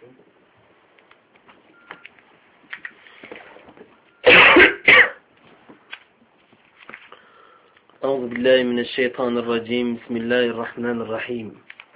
أعوذ بالله من الشيطان الرجيم بسم الله الرحمن الرحيم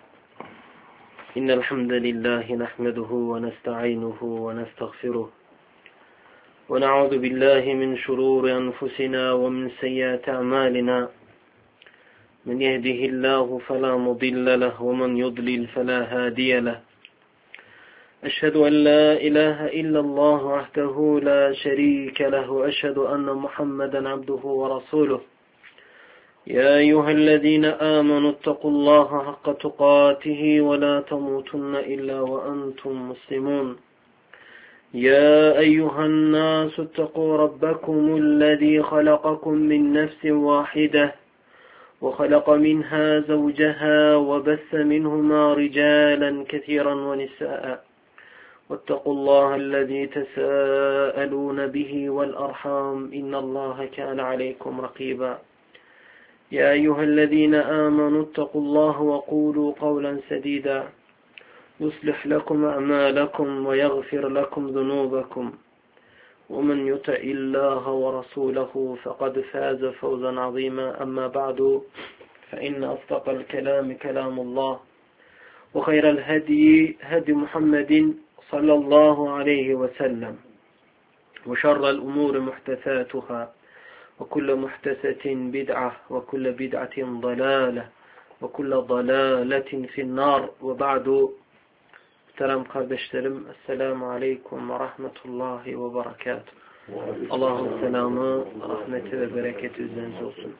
إن الحمد لله نحمده ونستعينه ونستغفره ونعوذ بالله من شرور أنفسنا ومن سيئات أعمالنا من يهده الله فلا مضل له ومن يضلل فلا هادي له أشهد أن لا إله إلا الله وحده لا شريك له أشهد أن محمدا عبده ورسوله يا أيها الذين آمنوا اتقوا الله حق تقاته ولا تموتن إلا وأنتم مسلمون يا أيها الناس اتقوا ربكم الذي خلقكم من نفس واحدة وخلق منها زوجها وبث منهما رجالا كثيرا ونساء واتقوا الله الذي تساءلون به والأرحام إن الله كان عليكم رقيبا يا أيها الذين آمنوا اتقوا الله وقولوا قولا سديدا يصلح لكم أعمالكم ويغفر لكم ذنوبكم ومن يطع الله ورسوله فقد فاز فوزا عظيما أما بعد فإن أصدق الكلام كلام الله وخير الهدي هدي محمد صلى الله عليه وسلم وشر الأمور محدثاتها وكل محدثة بدعة وكل بدعة ضلالة وكل ضلالة في النار وبعد Muhterem kardeşlerim, Esselamu Aleyküm ve Rahmetullahi ve Berekatuhu. Allah'ın selamı, rahmeti ve bereketi üzerinize olsun.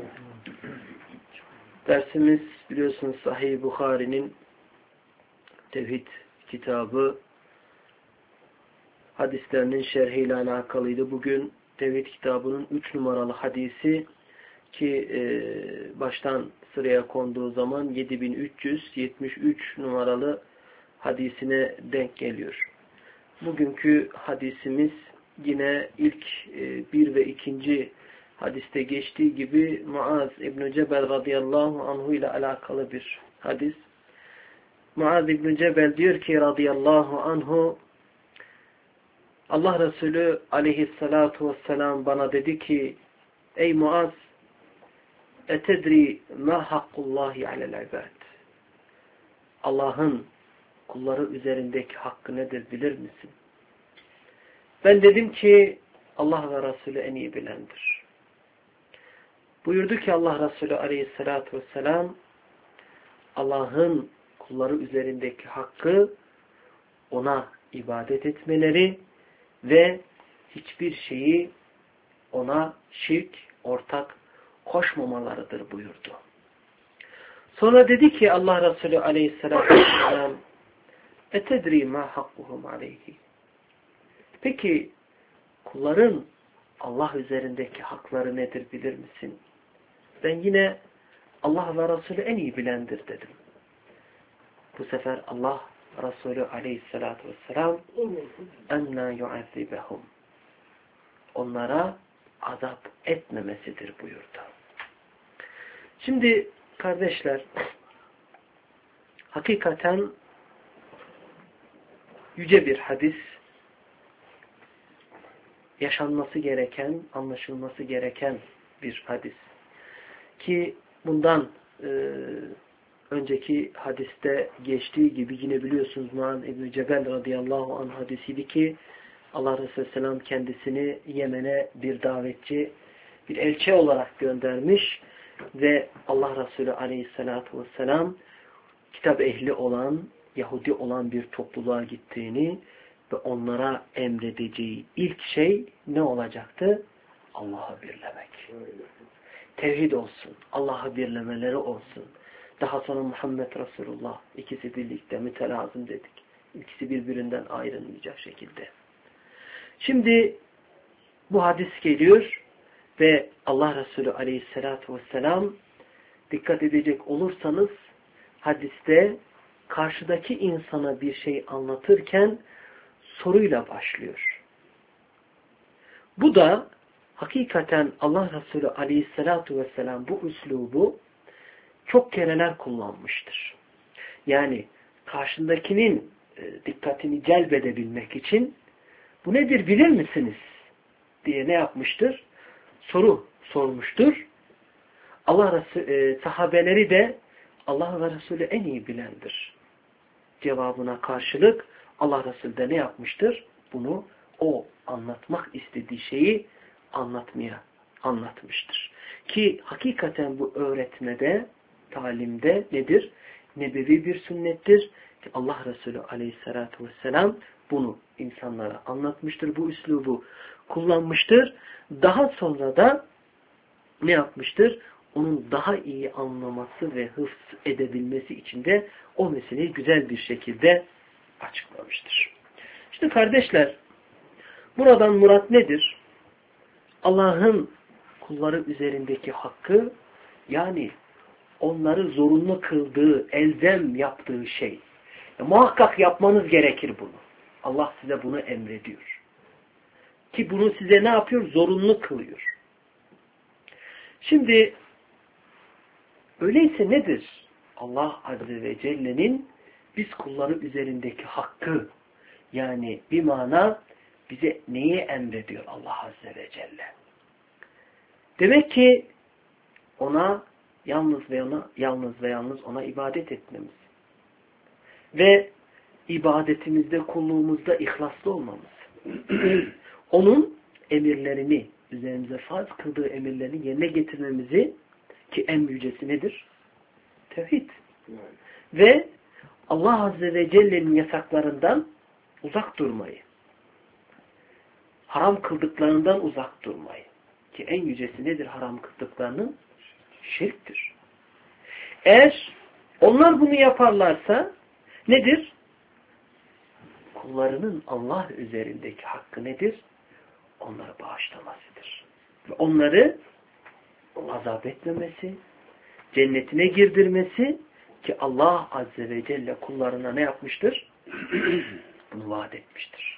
Dersimiz biliyorsunuz Sahih Bukhari'nin Tevhid kitabı hadislerinin şerhiyle alakalıydı. Bugün Tevhid kitabının 3 numaralı hadisi ki baştan sıraya konduğu zaman 7373 numaralı hadisine denk geliyor. Bugünkü hadisimiz yine ilk bir ve ikinci hadiste geçtiği gibi Muaz İbn-i Cebel radıyallahu anhu ile alakalı bir hadis. Muaz İbn-i Cebel diyor ki radıyallahu anhu Allah Resulü aleyhissalatu vesselam bana dedi ki ey Muaz etedri ma hakkullahi alel ibad Allah'ın kulları üzerindeki hakkı nedir bilir misin? Ben dedim ki Allah ve Resulü en iyi bilendir. Buyurdu ki Allah Resulü aleyhissalatu vesselam Allah'ın kulları üzerindeki hakkı ona ibadet etmeleri ve hiçbir şeyi ona şirk, ortak koşmamalarıdır buyurdu. Sonra dedi ki Allah Resulü aleyhissalatu vesselam etedri ma hakkuhum aleyhi. Peki kulların Allah üzerindeki hakları nedir bilir misin? Ben yine Allah ve Resulü en iyi bilendir dedim. Bu sefer Allah Resulü aleyhissalatu vesselam enna yu'azzibehum onlara azap etmemesidir buyurdu. Şimdi kardeşler hakikaten yüce bir hadis, yaşanması gereken, anlaşılması gereken bir hadis. Ki bundan önceki hadiste geçtiği gibi yine biliyorsunuz Muaz İbn-i Cebel radıyallahu anh hadisiydi ki Allah Resulü selam kendisini Yemen'e bir davetçi, bir elçi olarak göndermiş ve Allah Resulü aleyhissalatu vesselam kitap ehli olan, Yahudi olan bir topluluğa gittiğini ve onlara emredeceği ilk şey ne olacaktı? Allah'ı birlemek. Tevhid olsun. Allah'ı birlemeleri olsun. Daha sonra Muhammed Resulullah ikisi birlikte mütelazım dedik. İkisi birbirinden ayrılmayacak şekilde. Şimdi bu hadis geliyor ve Allah Resulü aleyhissalatu vesselam dikkat edecek olursanız hadiste karşıdaki insana bir şey anlatırken soruyla başlıyor. Bu da hakikaten Allah Resulü aleyhissalatu vesselam bu üslubu çok kereler kullanmıştır. Yani karşındakinin dikkatini celbedebilmek için bu nedir bilir misiniz diye ne yapmıştır? Soru sormuştur. Sahabeleri de Allah ve Resulü en iyi bilendir cevabına karşılık Allah Resulü de ne yapmıştır? Bunu o anlatmak istediği şeyi anlatmıştır. Ki hakikaten bu öğretmede, talimde nedir? Nebevi bir sünnettir. Ki Allah Resulü aleyhissalatu vesselam bunu insanlara anlatmıştır. Bu üslubu kullanmıştır. Daha sonra da ne yapmıştır? Onun daha iyi anlaması ve hıfz edebilmesi için de o meseleyi güzel bir şekilde açıklamıştır. İşte kardeşler, buradan murat nedir? Allah'ın kulları üzerindeki hakkı, yani onları zorunlu kıldığı, elzem yaptığı şey. Muhakkak yapmanız gerekir bunu. Allah size bunu emrediyor. Ki bunu size ne yapıyor? Zorunlu kılıyor. Şimdi öyleyse nedir? Allah Azze ve Celle'nin biz kulları üzerindeki hakkı, yani bir mana bize neyi emrediyor Allah Azze ve Celle? Demek ki ona yalnız ve yalnız ona ibadet etmemiz ve ibadetimizde, kulluğumuzda ihlaslı olmamız. Onun emirlerini, üzerimize farz kıldığı emirlerini yerine getirmemizi, ki en yücesi nedir? Tevhid. Ve Allah Azze ve Celle'nin yasaklarından uzak durmayı. Haram kıldıklarından uzak durmayı. Ki en yücesi nedir haram kıldıklarının? Şirktir. Eğer onlar bunu yaparlarsa nedir? Kullarının Allah üzerindeki hakkı nedir? Onları bağışlamasıdır. Ve onları azap etmemesi, cennetine girdirmesi, ki Allah Azze ve Celle kullarına ne yapmıştır? Bunu vaat etmiştir.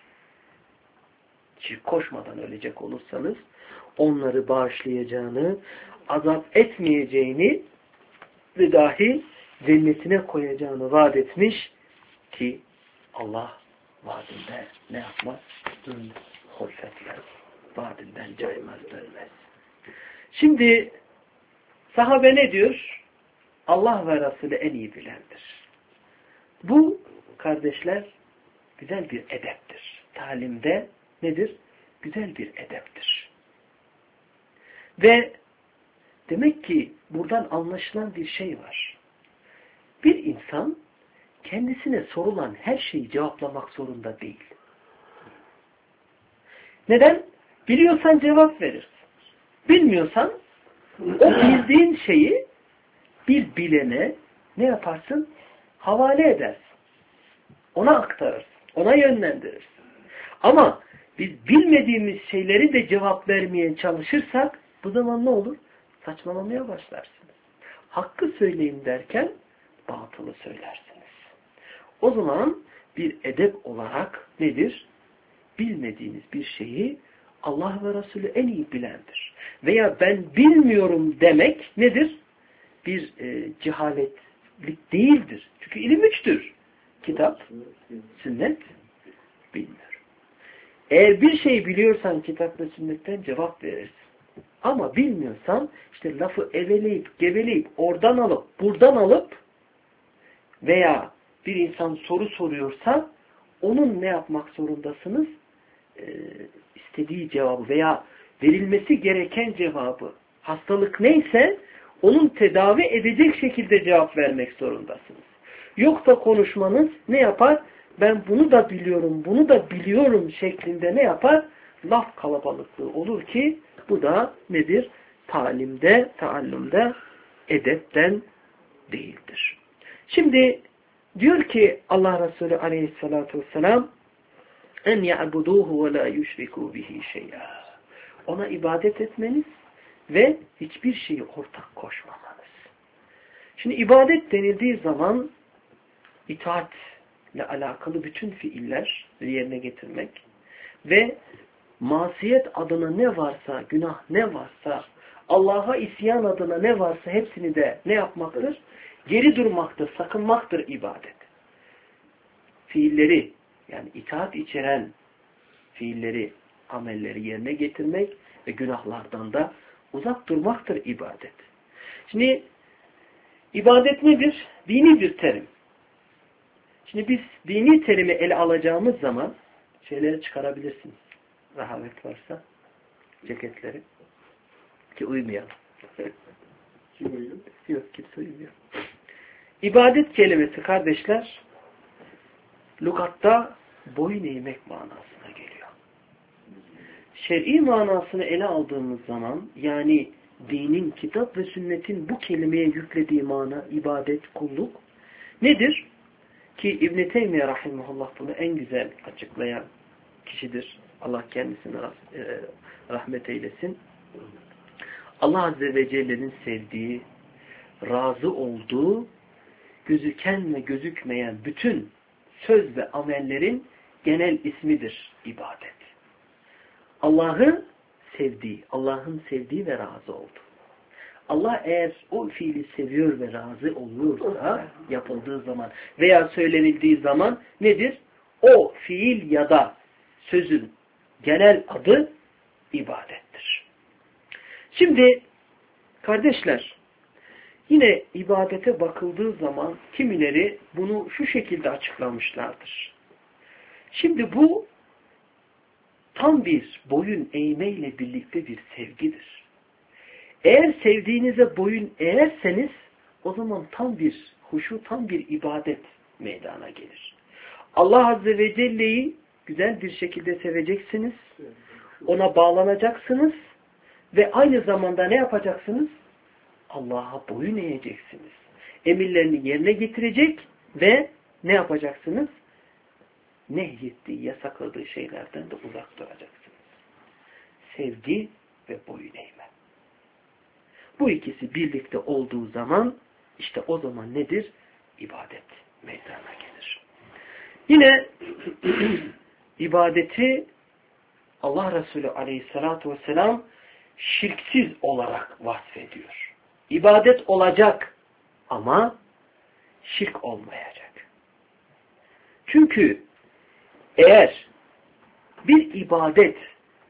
Şirk koşmadan ölecek olursanız onları bağışlayacağını, azap etmeyeceğini ve dahi cennetine koyacağını vaat etmiş ki Allah vaadinde ne yapmaz? Hulfetler. Vaadinden caymaz, dönmez. Şimdi sahabe ne diyor? Allah ve Resulü en iyi bilendir. Bu kardeşler güzel bir edeptir. Talimde nedir? Güzel bir edeptir. Ve demek ki buradan anlaşılan bir şey var. Bir insan kendisine sorulan her şeyi cevaplamak zorunda değil. Neden? Biliyorsan cevap verirsin. Bilmiyorsan o bildiğin şeyi bir bilene ne yaparsın? Havale edersin. Ona aktarırsın. Ona yönlendirirsin. Ama biz bilmediğimiz şeyleri de cevap vermeye çalışırsak bu zaman ne olur? Saçmalamaya başlarsınız. Hakkı söyleyin derken batılı söylersiniz. O zaman bir edep olarak nedir? Bilmediğiniz bir şeyi Allah ve Resulü en iyi bilendir. Veya ben bilmiyorum demek nedir? Bir cehaletlik değildir. Çünkü ilim üçtür. Kitap, sünnet, bilmiyorum. Eğer bir şey biliyorsan kitap ve sünnetten cevap verirsin. Ama bilmiyorsan işte lafı eveleyip, geveleyip, oradan alıp, buradan alıp veya bir insan soru soruyorsa onun ne yapmak zorundasınız? İstediği cevabı veya verilmesi gereken cevabı, hastalık neyse onun tedavi edecek şekilde cevap vermek zorundasınız. Yoksa konuşmanız ne yapar? Ben bunu da biliyorum, bunu da biliyorum şeklinde ne yapar? Laf kalabalıklığı olur ki bu da nedir? Talimde, taallümde edepten değildir. Şimdi diyor ki Allah Resulü aleyhissalatu vesselam en ya'buduhu ve la yushriku bihi şey'a. Ona ibadet etmeniz ve hiçbir şeyi ortak koşmamanız. Şimdi ibadet denildiği zaman itaatle alakalı bütün fiiller yerine getirmek ve masiyet adına ne varsa, günah ne varsa, Allah'a isyan adına ne varsa hepsini de ne yapmaktır? Geri durmaktır, sakınmaktır ibadet. fiilleri, yani itaat içeren fiilleri, amelleri yerine getirmek ve günahlardan da uzak durmaktır ibadet. Şimdi ibadet nedir? Dini bir terim. Şimdi biz dini terimi ele alacağımız zaman şeyleri çıkarabilirsiniz. Rahavet varsa ceketleri. Ki uymayalım. Kim uyuyor? Yok, kimse uyumuyor. İbadet kelimesi kardeşler lügatta boyun eğmek manasına geliyor. Şer'i manasını ele aldığımız zaman, yani dinin, kitap ve sünnetin bu kelimeye yüklediği mana, ibadet, kulluk nedir? Ki İbn-i Teymiye rahimahullah bunu en güzel açıklayan kişidir. Allah kendisine rahmet eylesin. Allah Azze ve Celle'nin sevdiği, razı olduğu, gözüken ve gözükmeyen bütün söz ve amellerin genel ismidir ibadet. Allah'ın sevdiği ve razı olduğu. Allah eğer o fiili seviyor ve razı oluyorsa yapıldığı zaman veya söylenildiği zaman nedir? O fiil ya da sözün genel adı ibadettir. Şimdi kardeşler, yine ibadete bakıldığı zaman kimileri bunu şu şekilde açıklamışlardır. Şimdi bu tam bir boyun eğmeyle birlikte bir sevgidir. Eğer sevdiğinize boyun eğerseniz o zaman tam bir huşu, tam bir ibadet meydana gelir. Allah Azze ve Celle'yi güzel bir şekilde seveceksiniz. Ona bağlanacaksınız ve aynı zamanda ne yapacaksınız? Allah'a boyun eğeceksiniz. Emirlerini yerine getirecek ve ne yapacaksınız? Nehyettiği, yasakladığı şeylerden de uzak duracaksınız. Sevgi ve boyun eğme. Bu ikisi birlikte olduğu zaman işte o zaman nedir? İbadet meydana gelir. Yine ibadeti Allah Resulü Aleyhisselatü Vesselam şirksiz olarak vasfediyor. İbadet olacak ama şirk olmayacak. Çünkü eğer bir ibadet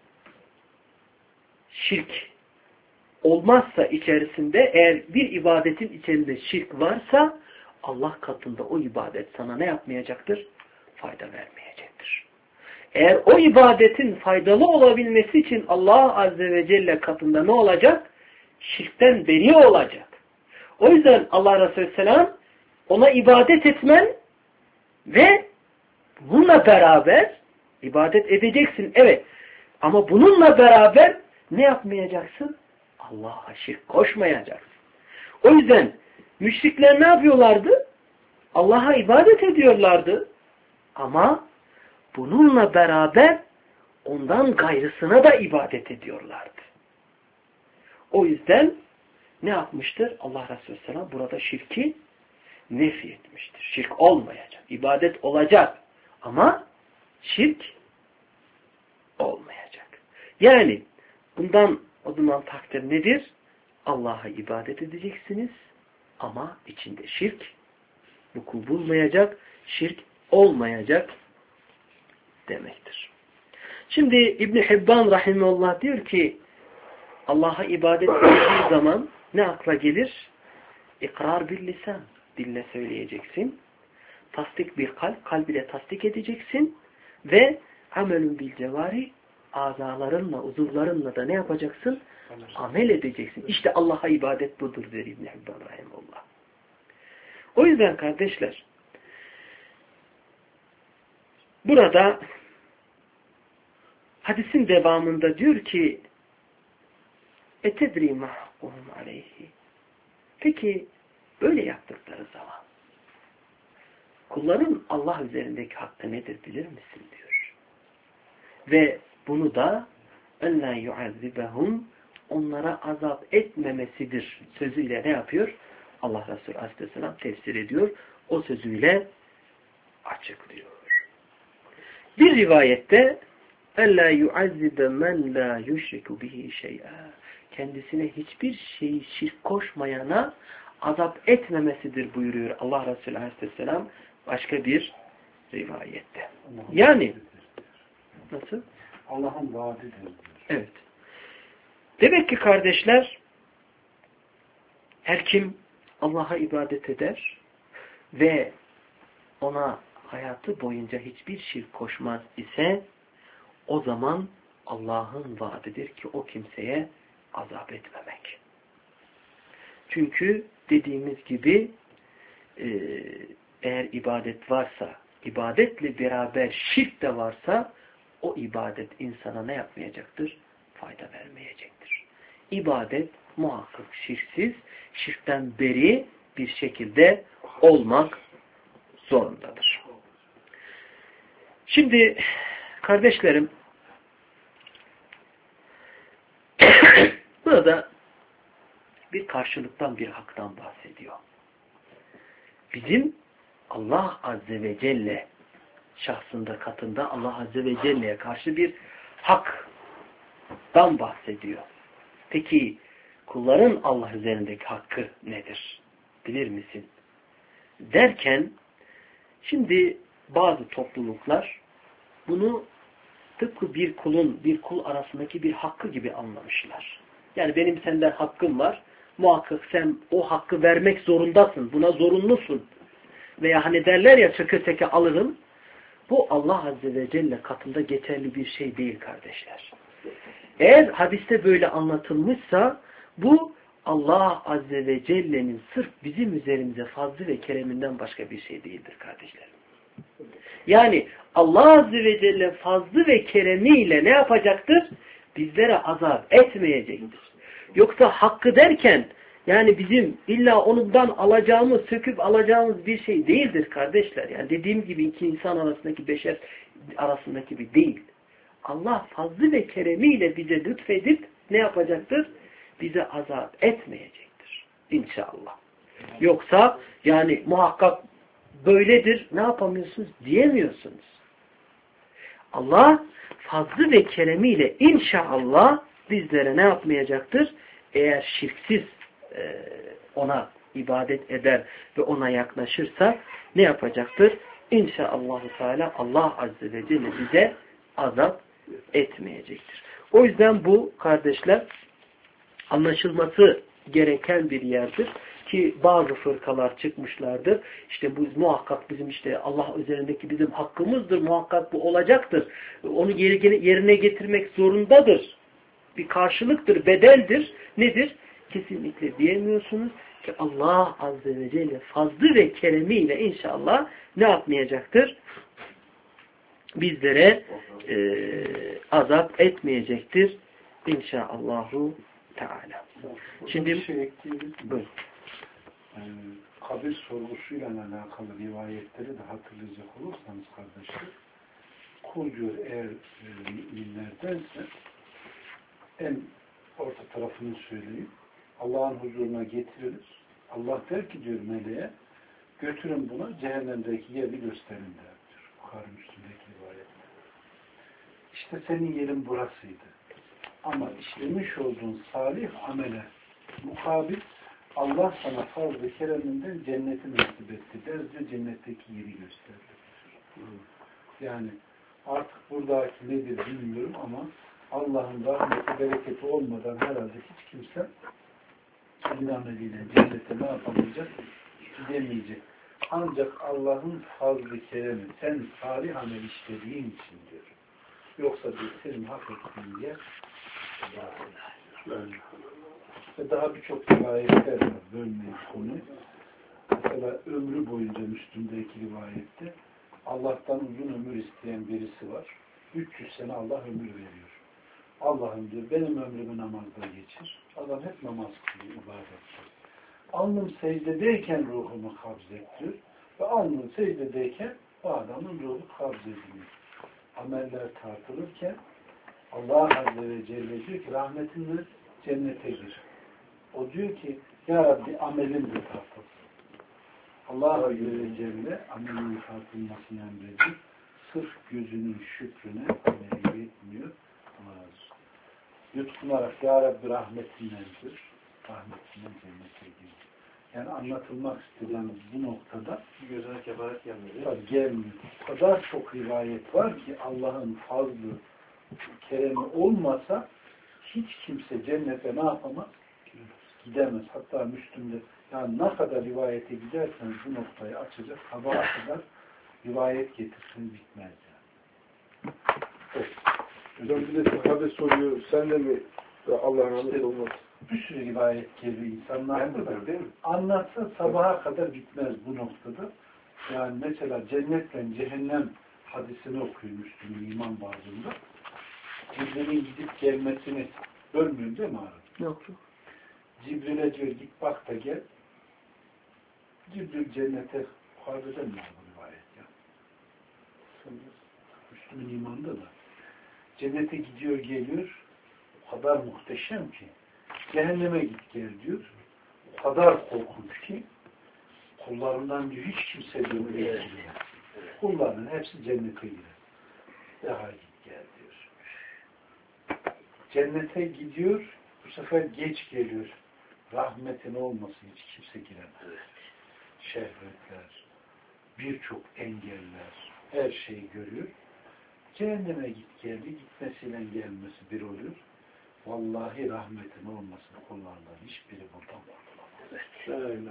şirk olmazsa içerisinde, eğer bir ibadetin içerisinde şirk varsa Allah katında o ibadet sana ne yapmayacaktır? Fayda vermeyecektir. Eğer o ibadetin faydalı olabilmesi için Allah Azze ve Celle katında ne olacak? Şirkten beri olacak. O yüzden Allah Resulü Selam ona ibadet etmen ve bununla beraber ibadet edeceksin. Evet. Ama bununla beraber ne yapmayacaksın? Allah'a şirk koşmayacaksın. O yüzden müşrikler ne yapıyorlardı? Allah'a ibadet ediyorlardı. Ama bununla beraber ondan gayrısına da ibadet ediyorlardı. O yüzden ne yapmıştır? Allah Resulü Selam burada şirki nefi etmiştir. Şirk olmayacak. İbadet olacak. Ama şirk olmayacak. Yani bundan o zaman takdir nedir? Allah'a ibadet edeceksiniz ama içinde şirk vuku bulmayacak, şirk olmayacak demektir. Şimdi İbn-i Hibban rahimehullah diyor ki Allah'a ibadet ettiği zaman ne akla gelir? İkrar bil lisan. Dille söyleyeceksin. Tasdik bir kalp. Kalb ile tasdik edeceksin. Ve amelun bil cevari. Azalarınla, uzuvlarınla da ne yapacaksın? Amel edeceksin. İşte Allah'a ibadet budur der İbn-i Hibban rahimehullah. O yüzden kardeşler burada hadisin devamında diyor ki etedri mahkuhum aleyhi. Peki böyle yaptıkları zaman kulların Allah üzerindeki hakkı nedir bilir misin diyor. Ve bunu da اَلَّا يُعَذِّبَهُمْ onlara azap etmemesidir sözüyle ne yapıyor? Allah Resulü Aleyhisselam tefsir ediyor. O sözüyle açıklıyor. Bir rivayette اَلَّا يُعَذِّبَ مَنْ لَا يُشْرِكُ بِهِ شَيْئًا kendisine hiçbir şeyi şirk koşmayana azap etmemesidir buyuruyor Allah Resulü Aleyhisselam başka bir rivayette. Yani nasıl? Allah'ın vaadidir. Evet. Demek ki kardeşler, her kim Allah'a ibadet eder ve ona hayatı boyunca hiçbir şirk koşmaz ise o zaman Allah'ın vaadidir ki o kimseye azap etmemek. Çünkü dediğimiz gibi eğer ibadet varsa, ibadetle beraber şirk de varsa o ibadet insana ne yapmayacaktır? Fayda vermeyecektir. İbadet muhakkak şirksiz, şirkten beri bir şekilde olmak zorundadır. Şimdi kardeşlerim, burada bir karşılıktan, bir haktan bahsediyor. Bizim Allah Azze ve Celle şahsında, katında Allah Azze ve Celle'ye karşı bir haktan bahsediyor. Peki kulların Allah üzerindeki hakkı nedir? Bilir misin? Derken şimdi bazı topluluklar bunu tıpkı bir kul arasındaki bir hakkı gibi anlamışlar. Yani benim senden hakkım var. Muhakkak sen o hakkı vermek zorundasın. Buna zorunlusun. Veya hani derler ya söke söke alırım. Bu Allah Azze ve Celle katında geçerli bir şey değil kardeşler. Eğer hadiste böyle anlatılmışsa bu Allah Azze ve Celle'nin sırf bizim üzerimize fazlı ve kereminden başka bir şey değildir kardeşlerim. Yani Allah Azze ve Celle fazlı ve keremiyle ne yapacaktır? Bizlere azap etmeyecektir. Yoksa hakkı derken yani bizim illa onundan alacağımız, söküp alacağımız bir şey değildir kardeşler. Yani dediğim gibi iki insan arasındaki, beşer arasındaki bir değil. Allah fazlı ve keremiyle bize lütfedip ne yapacaktır? Bize azap etmeyecektir. İnşallah. Yoksa yani muhakkak böyledir, ne yapamıyorsunuz diyemiyorsunuz. Allah fazlı ve keremiyle inşallah bizlere ne yapmayacaktır? Eğer şirksiz ona ibadet eder ve ona yaklaşırsa ne yapacaktır? İnşaallahu Teala Allah Azze ve Celle bize azap etmeyecektir. O yüzden bu kardeşler anlaşılması gereken bir yerdir ki bazı fırkalar çıkmışlardır. İşte bu muhakkak bizim işte Allah üzerindeki bizim hakkımızdır. Muhakkak bu olacaktır. Onu yerine getirmek zorundadır. Bir karşılıktır, bedeldir. Nedir? Kesinlikle diyemiyorsunuz ki Allah Azze ve Celle fazlı ve keremiyle inşallah ne yapmayacaktır? Bizlere azap etmeyecektir. İnşaallahu Teala. Şimdi bir şey ekleyelim. Kabir sorgusuyla alakalı rivayetleri de hatırlayacak olursanız kardeşler, kul diyor eğer müminlerdense en orta tarafını söyleyeyim. Allah'ın huzuruna getiririz. Allah der ki diyor meleğe, götürün buna cehennemdeki yerini gösterin der diyor. Bukhari Müslim'deki rivayette. İşte senin yerin burasıydı. Ama işlemiş olduğun salih amele mukabil Allah sana fazla kereminden cenneti nasip etti der diyor, cennetteki yeri gösterdi. Yani artık buradaki nedir bilmiyorum ama Allah'ın rahmeti, bereketi olmadan herhalde hiç kimse kendi ameliyle cennete ne yapamayacak? Gidemeyecek. Ancak Allah'ın fazlı keremi sen salih amel işlediğin için diyor. Yoksa diyor senin hak ettiğin yer ve daha birçok rivayetler var. Bölmeyin konuyu. Mesela ömrü boyunca Müslüm'deki rivayette Allah'tan uzun ömür isteyen birisi var. 300 sene Allah ömür veriyor. Allah'ım diyor benim ömrümü namazda geçir. Adam hep namaz kılıyor, ibadet. Alnım secdedeyken ruhumu kabzet diyor. Ve alnım secdedeyken o adamın ruhu kabzediliyor. Ameller tartılırken Allah Azze ve Celle diyor ki rahmetinle cennete gir. O diyor ki ya Rabbi amelim de tartılsın. Allah Azze ve Celle amelinin tartılmasını emrediyor. Sırf gözünün şükrüne ameli yetmiyor. Yutkunarak ya Rabbi rahmetinlendir. Rahmetinden cennete gir. Yani anlatılmak istediğimiz bu noktada gözüne kefaret gelmiyor. tabii gelmiyor. O kadar çok rivayet var ki Allah'ın fazlı, keremi olmasa hiç kimse cennete ne yapamaz? Gidemez. Hatta Müslüm'de yani ne kadar rivayete giderseniz bu noktayı açacak, sabaha kadar rivayet getirsin bitmez yani. Evet. Hocam bir de sahabe soruyor, sen de mi Allah'ın rahmeti olmaz? Bir sürü rivayet geliyor insanlar da değil mi? Anlatsa sabaha kadar bitmez bu noktada. Yani mesela cennetle cehennem hadisini okuyor Müslüm'ün iman bazında. Cibril'in gidip gelmesini görmüyor değil mi abi? Yok. Cibril'e diyor git bak da gel. Cibril cennete yukarıda mi bu rivayet ya? Müslüm'ün imanında da. Cennete gidiyor geliyor. O kadar muhteşem ki. Cehenneme git gel diyor. O kadar korkunç ki kullarından diyor hiç kimse diyor evet. Kullarının hepsi cennete girer. Daha git gel diyor. Cennete gidiyor, bu sefer geç geliyor. Rahmetin olmasın hiç kimse giremez. Şehvetler, birçok engeller, her şeyi görüyor. Cehenneme git geldi, gitmesiyle gelmesi bir oluyor. Vallahi rahmetin olmasın kullarından hiçbiri buradan kurtulamaz.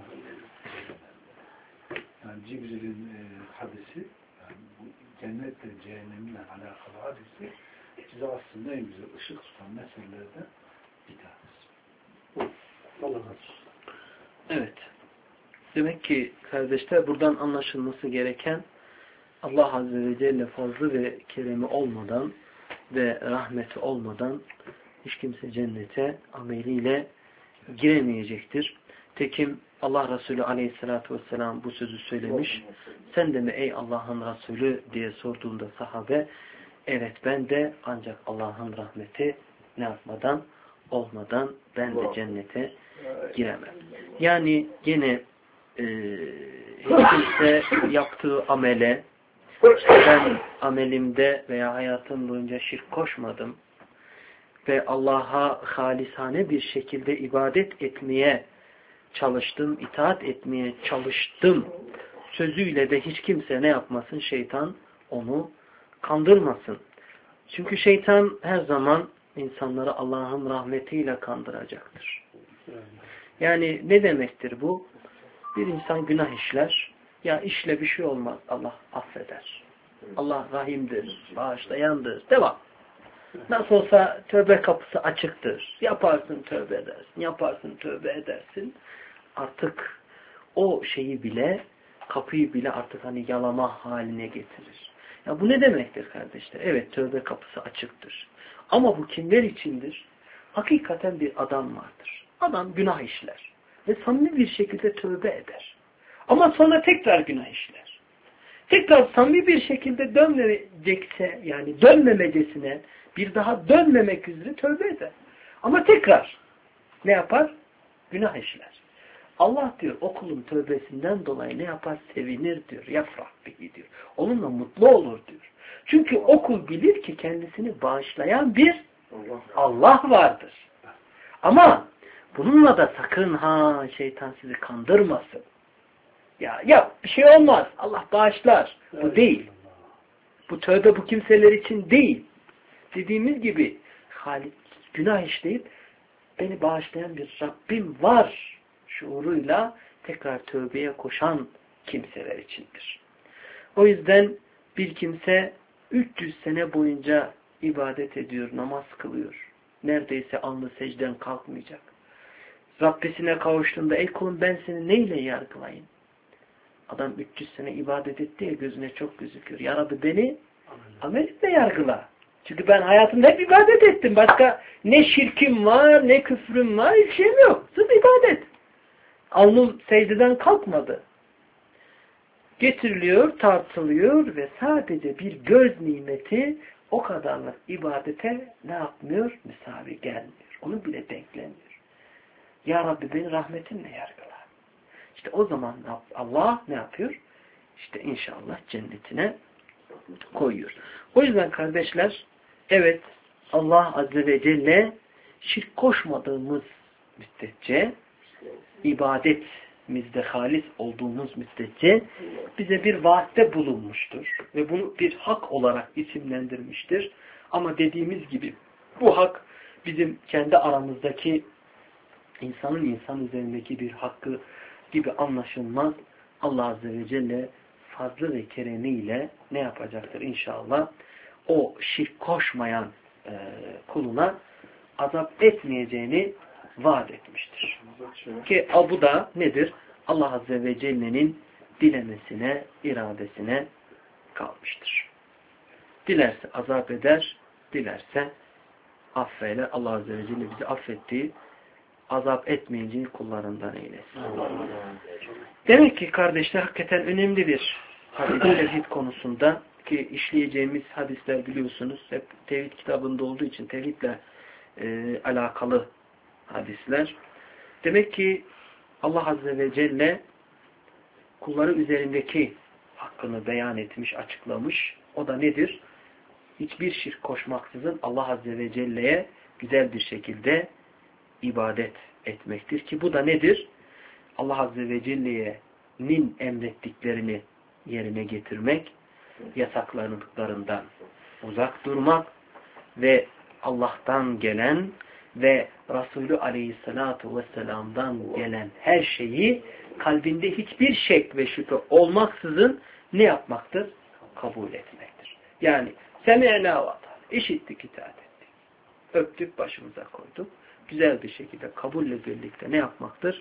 Yani Cibril'in hadisi, yani bu cennetle cehennemle alakalı hadisi bize aslında en güzel ışık tutan meselelerden bir tanesi. Allah razı olsun. Evet. Demek ki kardeşler buradan anlaşılması gereken Allah Azze ve Celle fazlı ve keremi olmadan ve rahmeti olmadan hiç kimse cennete ameliyle giremeyecektir. Tekim Allah Resulü Aleyhisselatü Vesselam bu sözü söylemiş. Sen de mi ey Allah'ın Resulü diye sorduğunda sahabe evet ben de ancak Allah'ın rahmeti ne yapmadan olmadan ben de cennete giremem. Yani yine hiç kimse yaptığı amele ben amelimde veya hayatım boyunca şirk koşmadım ve Allah'a halisane bir şekilde ibadet etmeye çalıştım, itaat etmeye çalıştım sözüyle de hiç kimse ne yapmasın? Şeytan onu kandırmasın. Çünkü şeytan her zaman insanları Allah'ın rahmetiyle kandıracaktır. Yani ne demektir bu? Bir insan günah işler. Ya işle bir şey olmaz. Allah affeder. Allah rahimdir, bağışlayandır. Devam. Nasıl olsa tövbe kapısı açıktır. Yaparsın tövbe edersin. Yaparsın tövbe edersin. Artık o şeyi bile, kapıyı bile artık hani yalama haline getirir. Ya bu ne demektir kardeşler? Evet tövbe kapısı açıktır. Ama bu kimler içindir? Hakikaten bir adam vardır. Adam günah işler. Ve samimi bir şekilde tövbe eder. Ama sonra tekrar günah işler. Tekrar samimi bir şekilde dönmeyecekse, yani dönmemecesine bir daha dönmemek üzere tövbe eder. Ama tekrar ne yapar? Günah işler. Allah diyor o kulun tövbesinden dolayı ne yapar? Sevinir diyor. Yafrah bihi diyor. Onunla mutlu olur diyor. Çünkü o kul bilir ki kendisini bağışlayan bir Allah vardır. Ama bununla da sakın şeytan sizi kandırmasın. Ya bir şey olmaz. Allah bağışlar. Bu değil. Bu tövbe bu kimseler için değil. Dediğimiz gibi günah işleyip beni bağışlayan bir Rabbim var şuuruyla tekrar tövbeye koşan kimseler içindir. O yüzden bir kimse 300 sene boyunca ibadet ediyor, namaz kılıyor. Neredeyse alnı secden kalkmayacak. Rabbisine kavuştuğunda ey kulum ben seni neyle yargılayayım? Adam 300 sene ibadet etti ya gözüne çok gözüküyor. Ya Rabbi beni amelimle yargıla. Çünkü ben hayatımda hep ibadet ettim. Başka ne şirkim var, ne küfrüm var, hiçbir şeyim yok. Sırf ibadet. Alnım secdeden kalkmadı. Getiriliyor, tartılıyor ve sadece bir göz nimeti o kadarlık ibadete ne yapmıyor? Müsavi gelmiyor. Onu bile denklemiyor. Ya Rabbi beni rahmetinle yargıla. İşte o zaman Allah ne yapıyor? İşte inşallah cennetine koyuyor. O yüzden kardeşler evet Allah Azze ve Celle şirk koşmadığımız müddetçe ibadet kalbimizde halis olduğumuz müddetçe bize bir vaatte bulunmuştur. Ve bunu bir hak olarak isimlendirmiştir. Ama dediğimiz gibi bu hak bizim kendi aramızdaki insanın insan üzerindeki bir hakkı gibi anlaşılmaz. Allah Azze ve Celle fazlı ve keremiyle ne yapacaktır inşallah? O şirk koşmayan kuluna azap etmeyeceğini vaat etmiştir. Ki bu da nedir? Allah Azze ve Celle'nin dilemesine, iradesine kalmıştır. Dilerse azap eder, dilerse affeyle. Allah Azze ve Celle bizi affettiği, azap etmeyeceği kullarından eylesin. Demek ki kardeşler hakikaten önemli bir hadis tevhid konusunda ki işleyeceğimiz hadisler biliyorsunuz hep tevhid kitabında olduğu için tevhidle alakalı hadisler. Demek ki Allah Azze ve Celle kulları üzerindeki hakkını beyan etmiş, açıklamış. O da nedir? Hiçbir şirk koşmaksızın Allah Azze ve Celle'ye güzel bir şekilde ibadet etmektir. Ki bu da nedir? Allah Azze ve Celle'nin emrettiklerini yerine getirmek, yasaklarından uzak durmak ve Allah'tan gelen ve Resulü Aleyhisselatü Vesselam'dan gelen her şeyi kalbinde hiçbir şek ve şüphe olmaksızın ne yapmaktır? Kabul etmektir. Yani semi'na ve ata'na, işittik, itaat ettik. Öptük, başımıza koyduk. Güzel bir şekilde kabulle birlikte ne yapmaktır?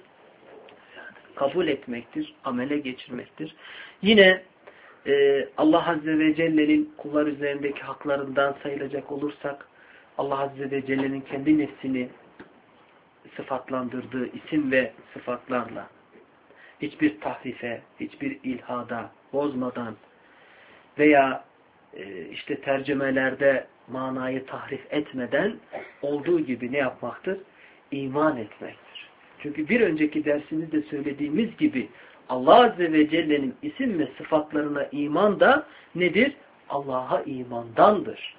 Kabul etmektir, amele geçirmektir. Yine Allah Azze ve Celle'nin kullar üzerindeki haklarından sayılacak olursak Allah Azze ve Celle'nin kendi nefsini sıfatlandırdığı isim ve sıfatlarla hiçbir tahrife, hiçbir ilhada bozmadan veya işte tercümelerde manayı tahrif etmeden olduğu gibi ne yapmaktır? İman etmektir. Çünkü bir önceki dersimizde söylediğimiz gibi Allah Azze ve Celle'nin isim ve sıfatlarına iman da nedir? Allah'a imandandır.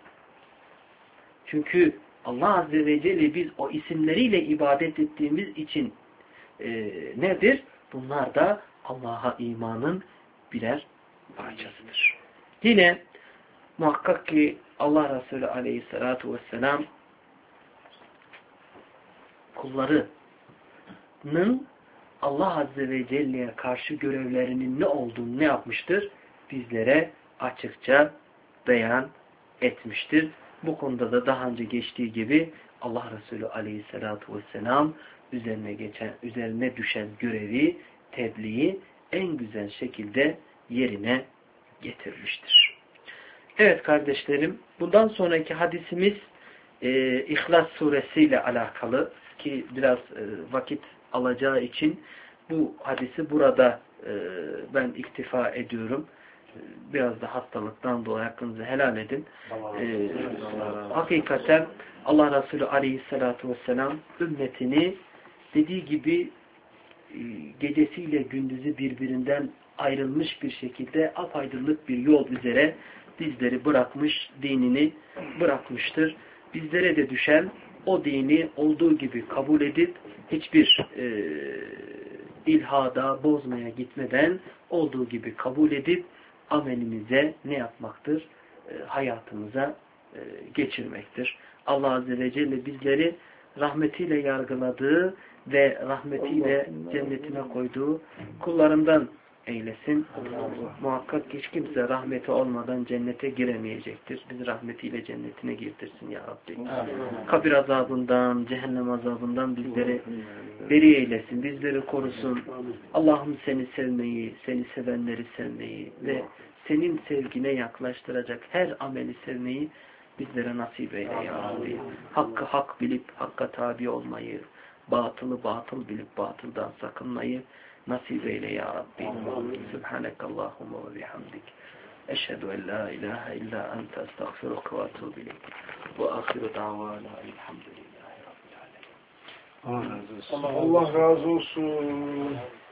Çünkü Allah Azze ve Celle biz o isimleriyle ibadet ettiğimiz için nedir? Bunlar da Allah'a imanın birer parçasıdır. Yine muhakkak ki Allah Resulü Aleyhisselatü Vesselam kullarının Allah Azze ve Celle'ye karşı görevlerinin ne olduğunu ne yapmıştır? Bizlere açıkça beyan etmiştir. Bu konuda da daha önce geçtiği gibi Allah Resulü Aleyhisselatü Vesselam üzerine düşen görevi, tebliği en güzel şekilde yerine getirmiştir. Evet kardeşlerim, bundan sonraki hadisimiz İhlas suresiyle alakalı ki biraz vakit alacağı için bu hadisi burada ben iktifa ediyorum. Biraz da hastalıktan dolayı hakkınızı helal edin. Hakikaten Allah Resulü Aleyhisselatü Vesselam ümmetini dediği gibi gecesiyle gündüzü birbirinden ayrılmış bir şekilde apaydınlık bir yol üzere bizleri bırakmış, dinini bırakmıştır. Bizlere de düşen o dini olduğu gibi kabul edip hiçbir ilhada bozmaya gitmeden olduğu gibi kabul edip amelimize ne yapmaktır? Hayatımıza geçirmektir. Allah Azze ve Celle bizleri rahmetiyle yargıladığı ve rahmetiyle cennetine koyduğu kullarından eylesin. Muhakkak hiç kimse rahmeti olmadan cennete giremeyecektir. Bizi rahmetiyle cennetine girdirsin ya Rabbi. Kabir azabından, cehennem azabından bizleri beri eylesin. Bizleri korusun. Allah'ım seni sevmeyi, seni sevenleri sevmeyi ve senin sevgine yaklaştıracak her ameli sevmeyi bizlere nasip eyle ya Rabbi. Hakkı hak bilip hakka tabi olmayı, batılı batıl bilip batıldan sakınmayı nasip eyle ya Rabbi. Subhanekallahumma ve bihamdik. Eşhedü en la ilahe illa ente estağfiruka ve etûbü ileyk. Ve ahiru davana elhamdülillahi rabbil alemin. Allah razı olsun.